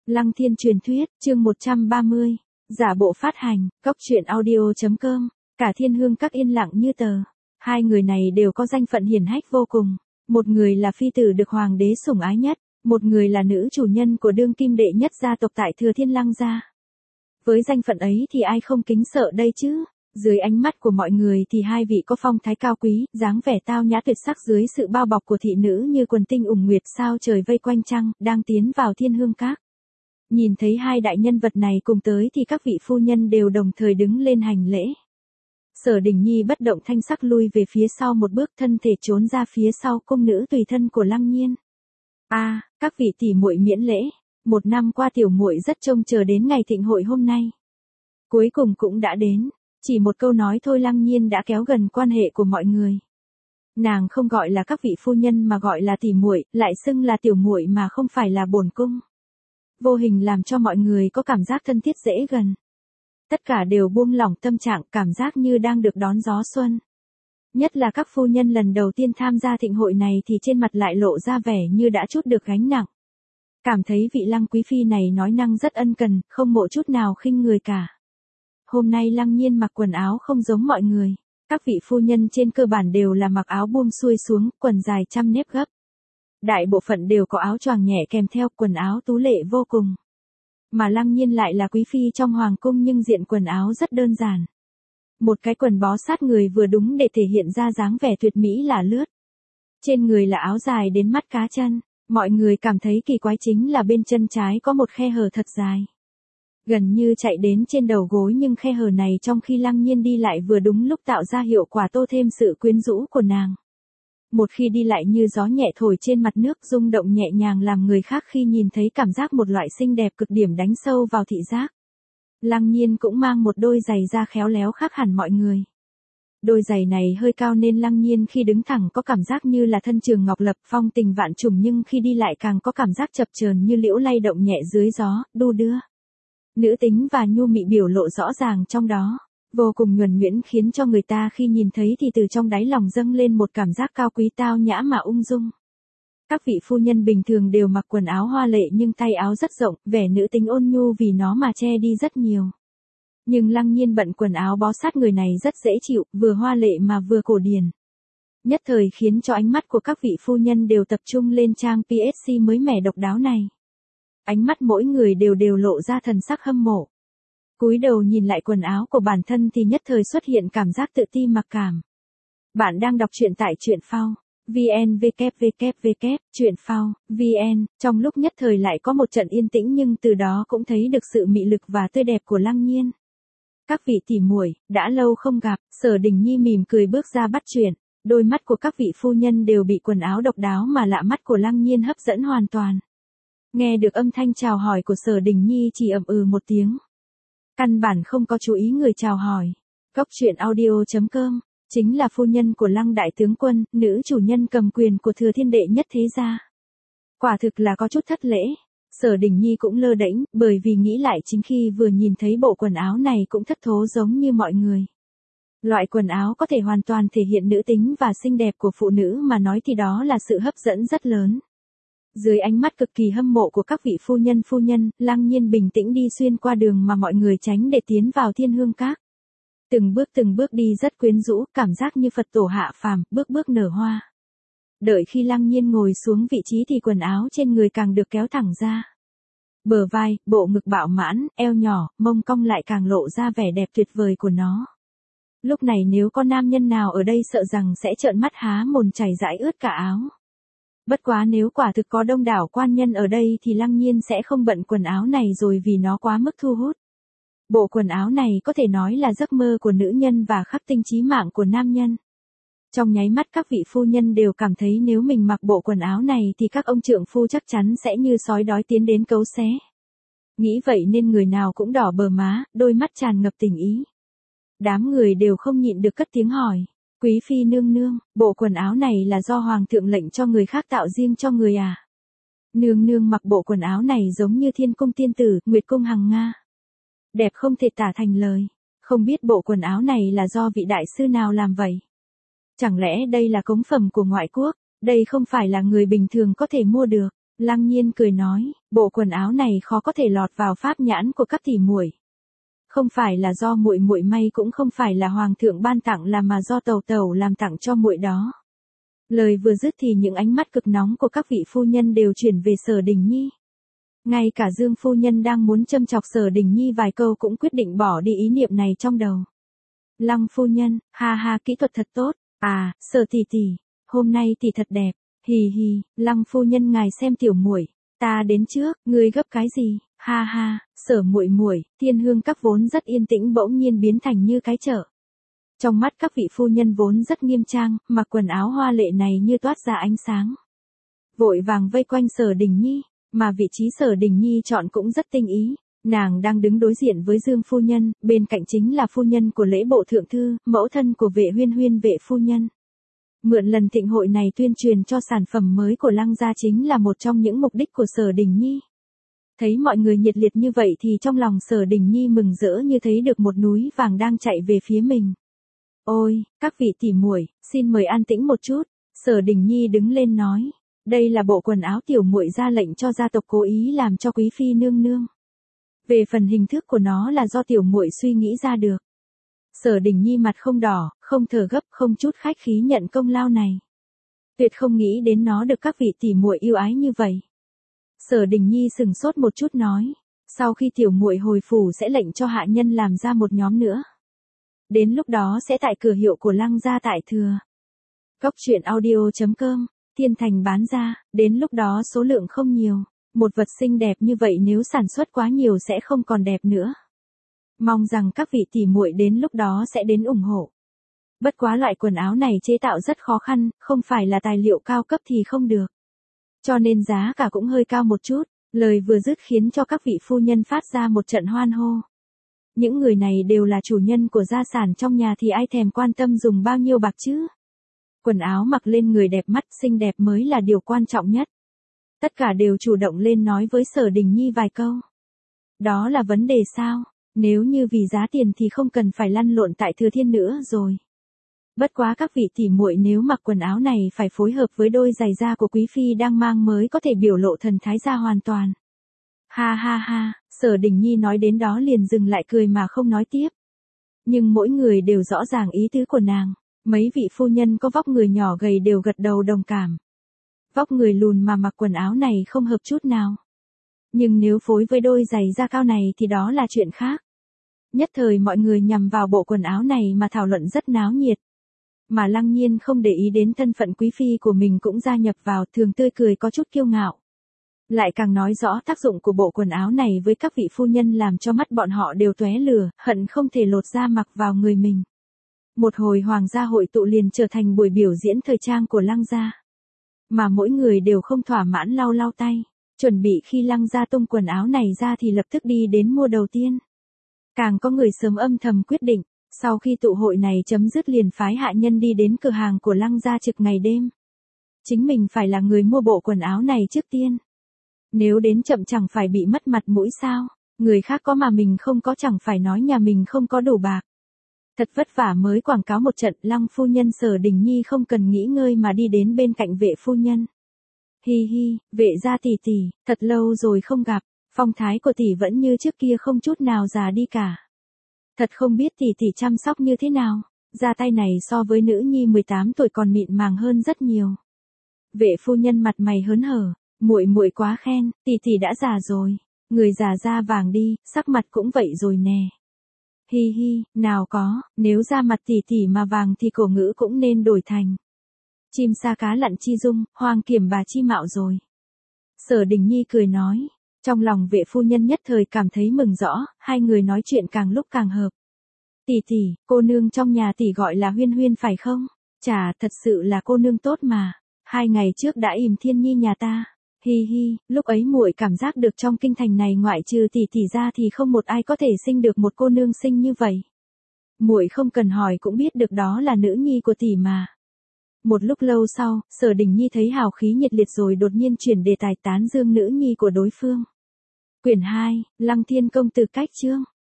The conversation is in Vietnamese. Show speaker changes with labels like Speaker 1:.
Speaker 1: Lăng Thiên truyền thuyết, chương 130. Giả bộ phát hành, Cốc Truyện Audio.com. Cả Thiên Hương Các yên lặng như tờ. Hai người này đều có danh phận hiển hách vô cùng. Một người là phi tử được hoàng đế sủng ái nhất, một người là nữ chủ nhân của đương kim đệ nhất gia tộc tại Thừa Thiên Lăng gia. Với danh phận ấy thì ai không kính sợ đây chứ? Dưới ánh mắt của mọi người thì hai vị có phong thái cao quý, dáng vẻ tao nhã tuyệt sắc dưới sự bao bọc của thị nữ như quần tinh ủng nguyệt sao trời vây quanh trăng, đang tiến vào Thiên Hương Các. Nhìn thấy hai đại nhân vật này cùng tới thì các vị phu nhân đều đồng thời đứng lên hành lễ. Sở Đình Nhi bất động thanh sắc lui về phía sau một bước, thân thể trốn ra phía sau cung nữ tùy thân của Lăng Nhiên. Các vị tỷ muội miễn lễ, một năm qua tiểu muội rất trông chờ đến ngày thịnh hội hôm nay. Cuối cùng cũng đã đến, chỉ một câu nói thôi Lăng Nhiên đã kéo gần quan hệ của mọi người. Nàng không gọi là các vị phu nhân mà gọi là tỷ muội, lại xưng là tiểu muội mà không phải là bổn cung. Vô hình làm cho mọi người có cảm giác thân thiết dễ gần. Tất cả đều buông lỏng tâm trạng, cảm giác như đang được đón gió xuân. Nhất là các phu nhân lần đầu tiên tham gia thịnh hội này thì trên mặt lại lộ ra vẻ như đã trút được gánh nặng. Cảm thấy vị Lăng quý phi này nói năng rất ân cần, không mộ chút nào khinh người cả. Hôm nay Lăng Nhiên mặc quần áo không giống mọi người. Các vị phu nhân trên cơ bản đều là mặc áo buông xuôi xuống, quần dài trăm nếp gấp. Đại bộ phận đều có áo choàng nhẹ kèm theo, quần áo tú lệ vô cùng. Mà Lăng Nhiên lại là quý phi trong hoàng cung nhưng diện quần áo rất đơn giản. Một cái quần bó sát người vừa đúng để thể hiện ra dáng vẻ tuyệt mỹ lả lướt. Trên người là áo dài đến mắt cá chân, mọi người cảm thấy kỳ quái chính là bên chân trái có một khe hở thật dài. Gần như chạy đến trên đầu gối nhưng khe hở này trong khi Lăng Nhiên đi lại vừa đúng lúc tạo ra hiệu quả tô thêm sự quyến rũ của nàng. Một khi đi lại như gió nhẹ thổi trên mặt nước, rung động nhẹ nhàng làm người khác khi nhìn thấy cảm giác một loại xinh đẹp cực điểm đánh sâu vào thị giác. Lăng Nhiên cũng mang một đôi giày da khéo léo khác hẳn mọi người. Đôi giày này hơi cao nên Lăng Nhiên khi đứng thẳng có cảm giác như là thân trường ngọc lập phong tình vạn trùng, nhưng khi đi lại càng có cảm giác chập chờn như liễu lay động nhẹ dưới gió, đu đưa. Nữ tính và nhu mị biểu lộ rõ ràng trong đó, vô cùng nhuần nhuyễn khiến cho người ta khi nhìn thấy thì từ trong đáy lòng dâng lên một cảm giác cao quý tao nhã mà ung dung. Các vị phu nhân bình thường đều mặc quần áo hoa lệ nhưng tay áo rất rộng, vẻ nữ tính ôn nhu vì nó mà che đi rất nhiều. Nhưng Lăng Nhiên bận quần áo bó sát người này rất dễ chịu, vừa hoa lệ mà vừa cổ điển. Nhất thời khiến cho ánh mắt của các vị phu nhân đều tập trung lên trang PSC mới mẻ độc đáo này. Ánh mắt mỗi người đều lộ ra thần sắc hâm mộ. Cúi đầu nhìn lại quần áo của bản thân thì nhất thời xuất hiện cảm giác tự ti mặc cảm. Bạn đang đọc truyện tại truyện phao VN www. Truyện phao VN. Trong lúc nhất thời lại có một trận yên tĩnh nhưng từ đó cũng thấy được sự mị lực và tươi đẹp của Lăng Nhiên. Các vị tỷ muội, đã lâu không gặp. Sở Đình Nhi mỉm cười bước ra bắt chuyện. Đôi mắt của các vị phu nhân đều bị quần áo độc đáo mà lạ mắt của Lăng Nhiên hấp dẫn hoàn toàn. Nghe được âm thanh chào hỏi của Sở Đình Nhi chỉ ậm ừ một tiếng. Căn bản không có chú ý người chào hỏi. Cốc Truyện Audio.com. Chính là phu nhân của Lăng đại tướng quân, nữ chủ nhân cầm quyền của Thừa Thiên đệ nhất thế gia. Quả thực là có chút thất lễ. Sở Đình Nhi cũng lơ đễnh, bởi vì nghĩ lại chính khi vừa nhìn thấy bộ quần áo này cũng thất thố giống như mọi người. Loại quần áo có thể hoàn toàn thể hiện nữ tính và xinh đẹp của phụ nữ mà nói thì đó là sự hấp dẫn rất lớn. Dưới ánh mắt cực kỳ hâm mộ của các vị phu nhân, Lăng Nhiên bình tĩnh đi xuyên qua đường mà mọi người tránh để tiến vào Thiên Hương Các. Từng bước đi rất quyến rũ, cảm giác như Phật tổ hạ phàm, bước nở hoa. Đợi khi Lăng Nhiên ngồi xuống vị trí thì quần áo trên người càng được kéo thẳng ra. Bờ vai, bộ ngực bạo mãn, eo nhỏ, mông cong lại càng lộ ra vẻ đẹp tuyệt vời của nó. Lúc này nếu có nam nhân nào ở đây sợ rằng sẽ trợn mắt há mồm chảy dãi ướt cả áo. Bất quá nếu quả thực có đông đảo quan nhân ở đây thì Lăng Nhiên sẽ không bận quần áo này rồi vì nó quá mức thu hút. Bộ quần áo này có thể nói là giấc mơ của nữ nhân và khắc tinh chí mạng của nam nhân. Trong nháy mắt các vị phu nhân đều cảm thấy nếu mình mặc bộ quần áo này thì các ông trượng phu chắc chắn sẽ như sói đói tiến đến cấu xé. Nghĩ vậy nên người nào cũng đỏ bờ má, đôi mắt tràn ngập tình ý. Đám người đều không nhịn được cất tiếng hỏi. Quý phi nương nương, bộ quần áo này là do hoàng thượng lệnh cho người khác tạo riêng cho người à? Nương nương mặc bộ quần áo này giống như thiên cung tiên tử, nguyệt cung hằng nga. Đẹp không thể tả thành lời. Không biết bộ quần áo này là do vị đại sư nào làm vậy? Chẳng lẽ đây là cống phẩm của ngoại quốc? Đây không phải là người bình thường có thể mua được. Lăng Nhiên cười nói, bộ quần áo này khó có thể lọt vào pháp nhãn của các tỷ muội. Không phải là do muội muội may, cũng không phải là hoàng thượng ban tặng, là mà do tẩu tẩu làm tặng cho muội đó. Lời vừa dứt thì những ánh mắt cực nóng của các vị phu nhân đều chuyển về Sở Đình Nhi. Ngay cả Dương phu nhân đang muốn châm chọc Sở Đình Nhi vài câu cũng quyết định bỏ đi ý niệm này trong đầu. Lăng phu nhân, ha ha, kỹ thuật thật tốt. À, Sở tỷ tỷ, hôm nay tỷ thật đẹp. Hì hì, Lăng phu nhân ngài xem tiểu muội, ta đến trước, ngươi gấp cái gì? Ha ha, Sở muội muội, Thiên Hương các vốn rất yên tĩnh bỗng nhiên biến thành như cái chợ. Trong mắt các vị phu nhân vốn rất nghiêm trang, mặc quần áo hoa lệ này như toát ra ánh sáng. Vội vàng vây quanh Sở Đình Nhi, mà vị trí Sở Đình Nhi chọn cũng rất tinh ý. Nàng đang đứng đối diện với Dương phu nhân, bên cạnh chính là phu nhân của lễ bộ thượng thư, mẫu thân của Vệ Huyên Huyên Vệ phu nhân. Mượn lần thịnh hội này tuyên truyền cho sản phẩm mới của Lăng gia chính là một trong những mục đích của Sở Đình Nhi. Thấy mọi người nhiệt liệt như vậy thì trong lòng Sở Đình Nhi mừng rỡ như thấy được một núi vàng đang chạy về phía mình. Ôi, các vị tỷ muội, xin mời an tĩnh một chút. Sở Đình Nhi đứng lên nói, đây là bộ quần áo tiểu muội ra lệnh cho gia tộc cố ý làm cho quý phi nương nương. Về phần hình thức của nó là do tiểu muội suy nghĩ ra được. Sở Đình Nhi mặt không đỏ, không thở gấp, không chút khách khí nhận công lao này. Tuyệt không nghĩ đến nó được các vị tỷ muội yêu ái như vậy. Sở Đình Nhi sừng sốt một chút nói, sau khi tiểu muội hồi phủ sẽ lệnh cho hạ nhân làm ra một nhóm nữa. Đến lúc đó sẽ tại cửa hiệu của Lăng gia tại Thừa. Cốc truyện audio.com, Thiên Thành bán ra, đến lúc đó số lượng không nhiều. Một vật xinh đẹp như vậy nếu sản xuất quá nhiều sẽ không còn đẹp nữa. Mong rằng các vị tỷ muội đến lúc đó sẽ đến ủng hộ. Bất quá loại quần áo này chế tạo rất khó khăn, không phải là tài liệu cao cấp thì không được. Cho nên giá cả cũng hơi cao một chút. Lời vừa dứt khiến cho các vị phu nhân phát ra một trận hoan hô. Những người này đều là chủ nhân của gia sản trong nhà thì ai thèm quan tâm dùng bao nhiêu bạc chứ. Quần áo mặc lên người đẹp mắt xinh đẹp mới là điều quan trọng nhất. Tất cả đều chủ động lên nói với Sở Đình Nhi vài câu. Đó là vấn đề sao? Nếu như vì giá tiền thì không cần phải lăn lộn tại Thừa Thiên nữa rồi. Bất quá các vị tỷ muội nếu mặc quần áo này phải phối hợp với đôi giày da của quý phi đang mang mới có thể biểu lộ thần thái ra hoàn toàn. Ha ha ha, Sở Đình Nhi nói đến đó liền dừng lại cười mà không nói tiếp. Nhưng mỗi người đều rõ ràng ý tứ của nàng. Mấy vị phu nhân có vóc người nhỏ gầy đều gật đầu đồng cảm. Vóc người lùn mà mặc quần áo này không hợp chút nào. Nhưng nếu phối với đôi giày da cao này thì đó là chuyện khác. Nhất thời mọi người nhằm vào bộ quần áo này mà thảo luận rất náo nhiệt. Mà Lăng Nhiên không để ý đến thân phận quý phi của mình cũng gia nhập vào, thường tươi cười có chút kiêu ngạo. Lại càng nói rõ tác dụng của bộ quần áo này với các vị phu nhân làm cho mắt bọn họ đều tóe lửa, hận không thể lột da mặc vào người mình. Một hồi hoàng gia hội tụ liền trở thành buổi biểu diễn thời trang của Lăng gia. Mà mỗi người đều không thỏa mãn lau lau tay, chuẩn bị khi Lăng gia tung quần áo này ra thì lập tức đi đến mua đầu tiên. Càng có người sớm âm thầm quyết định, sau khi tụ hội này chấm dứt liền phái hạ nhân đi đến cửa hàng của Lăng gia trực ngày đêm. Chính mình phải là người mua bộ quần áo này trước tiên. Nếu đến chậm chẳng phải bị mất mặt mũi sao, người khác có mà mình không có chẳng phải nói nhà mình không có đủ bạc. Thật vất vả mới quảng cáo một trận, Lăng phu nhân Sở Đình Nhi không cần nghỉ ngơi mà đi đến bên cạnh Vệ phu nhân. Hi hi, Vệ gia tỷ tỷ, thật lâu rồi không gặp, phong thái của tỷ vẫn như trước kia không chút nào già đi cả. Thật không biết tỷ tỷ chăm sóc như thế nào, da tay này so với nữ nhi 18 tuổi còn mịn màng hơn rất nhiều. Vệ phu nhân mặt mày hớn hở, muội muội quá khen, tỷ tỷ đã già rồi, người già da vàng đi, sắc mặt cũng vậy rồi nè. Hi hi, nào có, nếu da mặt tỷ tỷ mà vàng thì cổ ngữ cũng nên đổi thành chim sa cá lặn chi dung, hoang kiểm bà chi mạo rồi. Sở Đình Nhi cười nói, trong lòng Vệ phu nhân nhất thời cảm thấy mừng rõ, hai người nói chuyện càng lúc càng hợp. Tỷ tỷ, cô nương trong nhà tỷ gọi là Huyên Huyên phải không? Chà, thật sự là cô nương tốt mà. 2 ngày trước đã ìm Thiên Nhi nhà ta. Hi hi, lúc ấy muội cảm giác được trong kinh thành này ngoại trừ tỷ tỷ ra thì không một ai có thể sinh được một cô nương xinh như vậy. Muội không cần hỏi cũng biết được đó là nữ nhi của tỷ mà. Một lúc lâu sau, Sở Đình Nhi thấy hào khí nhiệt liệt rồi đột nhiên chuyển đề tài tán dương nữ nhi của đối phương. Quyển 2, Lăng Thiên công tử cách chương.